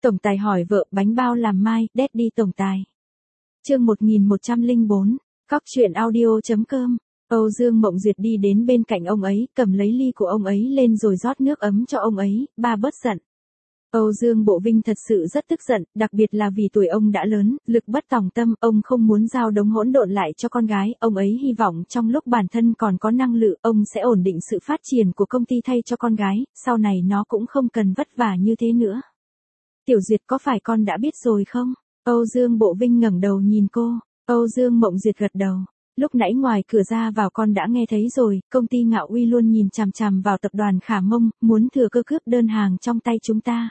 Tổng tài hỏi vợ bánh bao làm mai, Daddy tổng tài. Chương 1104, Cóc truyện audio.com. Âu Dương Mộng Duyệt đi đến bên cạnh ông ấy, cầm lấy ly của ông ấy lên rồi rót nước ấm cho ông ấy, ba bớt giận. Âu Dương Bộ Vinh thật sự rất tức giận, đặc biệt là vì tuổi ông đã lớn, lực bất tòng tâm, ông không muốn giao đống hỗn độn lại cho con gái, ông ấy hy vọng trong lúc bản thân còn có năng lượng, ông sẽ ổn định sự phát triển của công ty thay cho con gái, sau này nó cũng không cần vất vả như thế nữa. Tiểu Duyệt có phải con đã biết rồi không? Âu Dương Bộ Vinh ngẩng đầu nhìn cô, Âu Dương Mộng Duyệt gật đầu. Lúc nãy ngoài cửa ra vào con đã nghe thấy rồi, công ty Ngạo Uy luôn nhìn chằm chằm vào tập đoàn Khả Mông, muốn thừa cơ cướp đơn hàng trong tay chúng ta.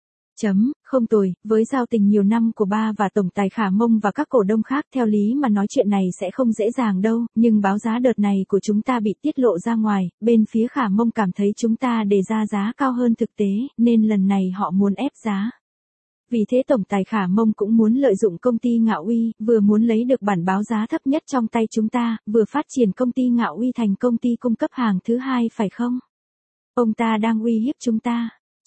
Không tồi, với giao tình nhiều năm của ba và tổng tài Khả Mông và các cổ đông khác theo lý mà nói chuyện này sẽ không dễ dàng đâu, nhưng báo giá đợt này của chúng ta bị tiết lộ ra ngoài, bên phía Khả Mông cảm thấy chúng ta đề ra giá cao hơn thực tế, nên lần này họ muốn ép giá. Vì thế tổng tài Khả Mông cũng muốn lợi dụng công ty Ngạo Uy, vừa muốn lấy được bản báo giá thấp nhất trong tay chúng ta, vừa phát triển công ty Ngạo Uy thành công ty cung cấp hàng thứ hai phải không? Ông ta đang uy hiếp chúng ta.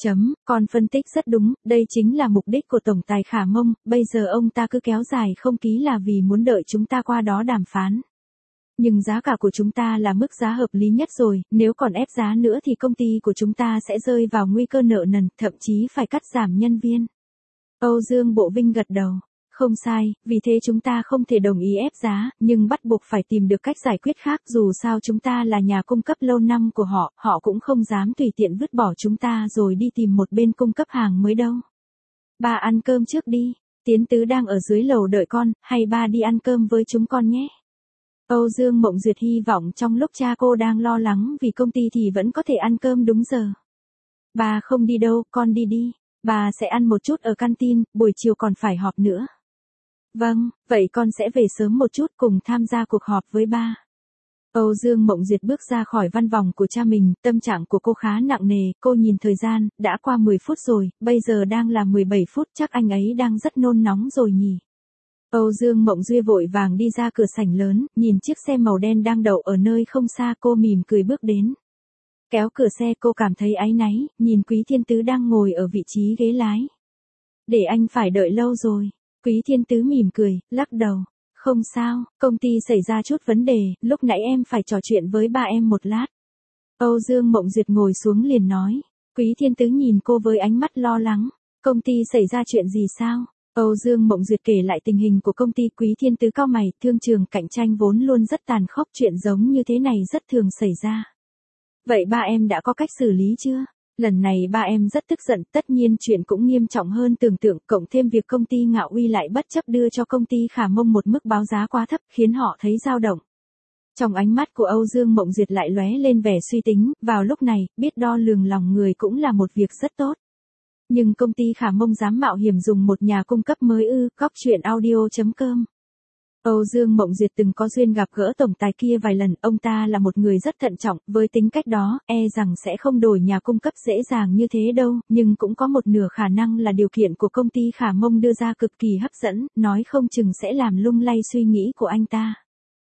Con phân tích rất đúng, đây chính là mục đích của tổng tài Khả Mông, bây giờ ông ta cứ kéo dài không ký là vì muốn đợi chúng ta qua đó đàm phán. Nhưng giá cả của chúng ta là mức giá hợp lý nhất rồi, nếu còn ép giá nữa thì công ty của chúng ta sẽ rơi vào nguy cơ nợ nần, thậm chí phải cắt giảm nhân viên. Âu Dương Bộ Vinh gật đầu. Không sai, vì thế chúng ta không thể đồng ý ép giá, nhưng bắt buộc phải tìm được cách giải quyết khác, dù sao chúng ta là nhà cung cấp lâu năm của họ, họ cũng không dám tùy tiện vứt bỏ chúng ta rồi đi tìm một bên cung cấp hàng mới đâu. Ba ăn cơm trước đi, Tiến Tứ đang ở dưới lầu đợi con, hay ba đi ăn cơm với chúng con nhé. Âu Dương Mộng Duyệt hy vọng trong lúc cha cô đang lo lắng vì công ty thì vẫn có thể ăn cơm đúng giờ. Ba không đi đâu, con đi đi. Bà sẽ ăn một chút ở canteen, buổi chiều còn phải họp nữa. Vâng, vậy con sẽ về sớm một chút cùng tham gia cuộc họp với ba. Âu Dương Mộng Duyệt bước ra khỏi văn phòng của cha mình, tâm trạng của cô khá nặng nề, cô nhìn thời gian, đã qua 10 phút rồi, bây giờ đang là 17 phút, chắc anh ấy đang rất nôn nóng rồi nhỉ. Âu Dương Mộng Duyệt vội vàng đi ra cửa sảnh lớn, nhìn chiếc xe màu đen đang đậu ở nơi không xa, cô mỉm cười bước đến. Kéo cửa xe cô cảm thấy áy náy, nhìn Quý Thiên Tứ đang ngồi ở vị trí ghế lái. Để anh phải đợi lâu rồi. Quý Thiên Tứ mỉm cười, lắc đầu. Không sao, công ty xảy ra chút vấn đề, lúc nãy em phải trò chuyện với ba em một lát. Âu Dương Mộng Duyệt ngồi xuống liền nói. Quý Thiên Tứ nhìn cô với ánh mắt lo lắng. Công ty xảy ra chuyện gì sao? Âu Dương Mộng Duyệt kể lại tình hình của công ty. Quý Thiên Tứ cau mày, thương trường cạnh tranh vốn luôn rất tàn khốc, chuyện giống như thế này rất thường xảy ra. Vậy ba em đã có cách xử lý chưa? Lần này ba em rất tức giận, tất nhiên chuyện cũng nghiêm trọng hơn tưởng tượng, cộng thêm việc công ty Ngạo Uy lại bất chấp đưa cho công ty Khả Mông một mức báo giá quá thấp, khiến họ thấy dao động. Trong ánh mắt của Âu Dương Mộng Duyệt lại lóe lên vẻ suy tính, vào lúc này, biết đo lường lòng người cũng là một việc rất tốt. Nhưng công ty Khả Mông dám mạo hiểm dùng một nhà cung cấp mới ư? Cóc truyện audio.com. Âu Dương Mộng Duyệt từng có duyên gặp gỡ tổng tài kia vài lần, ông ta là một người rất thận trọng, với tính cách đó, rằng sẽ không đổi nhà cung cấp dễ dàng như thế đâu, nhưng cũng có một nửa khả năng là điều kiện của công ty Khả Mông đưa ra cực kỳ hấp dẫn, nói không chừng sẽ làm lung lay suy nghĩ của anh ta.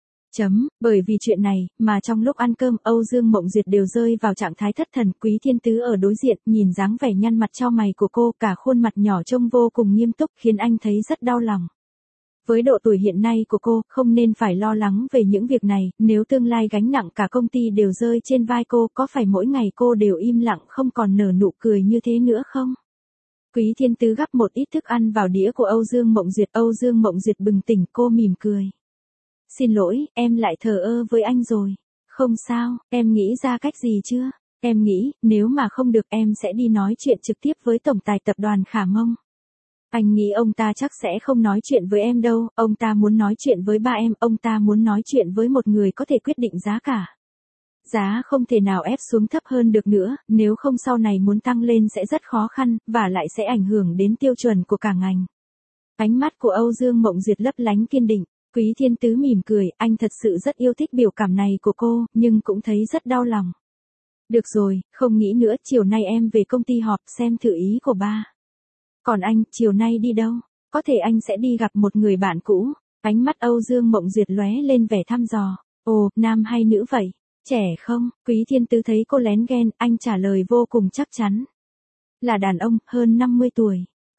Bởi vì chuyện này, mà trong lúc ăn cơm Âu Dương Mộng Duyệt đều rơi vào trạng thái thất thần. Quý Thiên Tứ ở đối diện, nhìn dáng vẻ nhăn mặt chau mày của cô, cả khuôn mặt nhỏ trông vô cùng nghiêm túc, khiến anh thấy rất đau lòng. Với độ tuổi hiện nay của cô, không nên phải lo lắng về những việc này, nếu tương lai gánh nặng cả công ty đều rơi trên vai cô, có phải mỗi ngày cô đều im lặng không còn nở nụ cười như thế nữa không? Quý Thiên Tứ gắp một ít thức ăn vào đĩa của Âu Dương Mộng Duyệt. Âu Dương Mộng Duyệt bừng tỉnh, cô mỉm cười. Xin lỗi, em lại thờ ơ với anh rồi. Không sao, em nghĩ ra cách gì chưa? Em nghĩ, nếu mà không được em sẽ đi nói chuyện trực tiếp với tổng tài tập đoàn Khả Mông. Anh nghĩ ông ta chắc sẽ không nói chuyện với em đâu, ông ta muốn nói chuyện với ba em, ông ta muốn nói chuyện với một người có thể quyết định giá cả. Giá không thể nào ép xuống thấp hơn được nữa, nếu không sau này muốn tăng lên sẽ rất khó khăn, và lại sẽ ảnh hưởng đến tiêu chuẩn của cả ngành. Ánh mắt của Âu Dương Mộng Duyệt lấp lánh kiên định. Quý Thiên Tứ mỉm cười, anh thật sự rất yêu thích biểu cảm này của cô, nhưng cũng thấy rất đau lòng. Được rồi, không nghĩ nữa, chiều nay em về công ty họp xem thử ý của ba. Còn anh, chiều nay đi đâu? Có thể anh sẽ đi gặp một người bạn cũ. Ánh mắt Âu Dương Mộng Duyệt lóe lên vẻ thăm dò. Ồ, nam hay nữ vậy? Trẻ không? Quý Thiên Tứ thấy cô lén ghen, anh trả lời vô cùng chắc chắn. Là đàn ông, hơn 50 tuổi.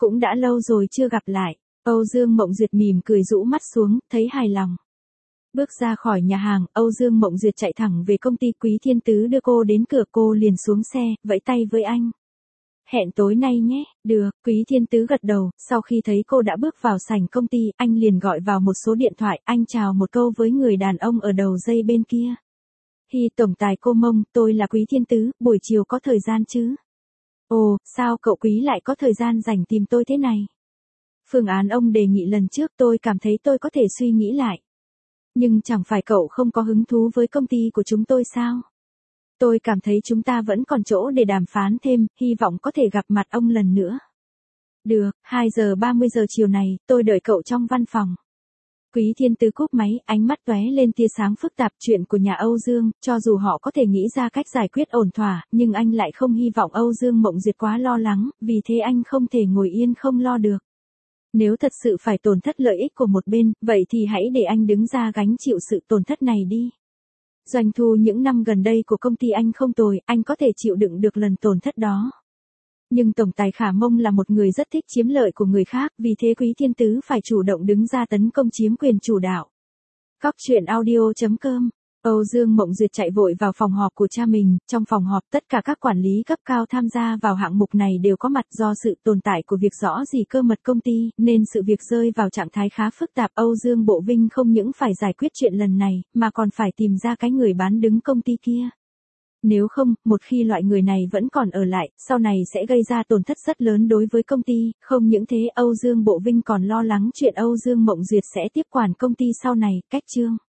Cũng đã lâu rồi chưa gặp lại. Âu Dương Mộng Duyệt mỉm cười rũ mắt xuống, thấy hài lòng. Bước ra khỏi nhà hàng, Âu Dương Mộng Duyệt chạy thẳng về công ty. Quý Thiên Tứ đưa cô đến cửa, cô liền xuống xe, vẫy tay với anh. Hẹn tối nay nhé, được, Quý Thiên Tứ gật đầu, sau khi thấy cô đã bước vào sảnh công ty, anh liền gọi vào một số điện thoại, anh chào một câu với người đàn ông ở đầu dây bên kia. Hi tổng tài cô Mông, tôi là Quý Thiên Tứ, buổi chiều có thời gian chứ? Ồ, sao cậu Quý lại có thời gian rảnh tìm tôi thế này? Phương án ông đề nghị lần trước tôi cảm thấy tôi có thể suy nghĩ lại. Nhưng chẳng phải cậu không có hứng thú với công ty của chúng tôi sao? Tôi cảm thấy chúng ta vẫn còn chỗ để đàm phán thêm, hy vọng có thể gặp mặt ông lần nữa. Được, 2:30 chiều này, tôi đợi cậu trong văn phòng. Quý Thiên Tứ cúp máy, ánh mắt tóe lên tia sáng phức tạp. Chuyện của nhà Âu Dương, cho dù họ có thể nghĩ ra cách giải quyết ổn thỏa, nhưng anh lại không hy vọng Âu Dương Mộng Duyệt quá lo lắng, vì thế anh không thể ngồi yên không lo được. Nếu thật sự phải tổn thất lợi ích của một bên, vậy thì hãy để anh đứng ra gánh chịu sự tổn thất này đi. Doanh thu những năm gần đây của công ty anh không tồi, anh có thể chịu đựng được lần tổn thất đó. Nhưng tổng tài Khả Mông là một người rất thích chiếm lợi của người khác, vì thế Quý Thiên Tứ phải chủ động đứng ra tấn công chiếm quyền chủ đạo. Cóc truyện audio.com. Âu Dương Mộng Duyệt chạy vội vào phòng họp của cha mình, trong phòng họp tất cả các quản lý cấp cao tham gia vào hạng mục này đều có mặt. Do sự tồn tại của việc rõ rỉ cơ mật công ty, nên sự việc rơi vào trạng thái khá phức tạp. Âu Dương Bộ Vinh không những phải giải quyết chuyện lần này, mà còn phải tìm ra cái người bán đứng công ty kia. Nếu không, một khi loại người này vẫn còn ở lại, sau này sẽ gây ra tổn thất rất lớn đối với công ty. Không những thế, Âu Dương Bộ Vinh còn lo lắng chuyện Âu Dương Mộng Duyệt sẽ tiếp quản công ty sau này. Cách chương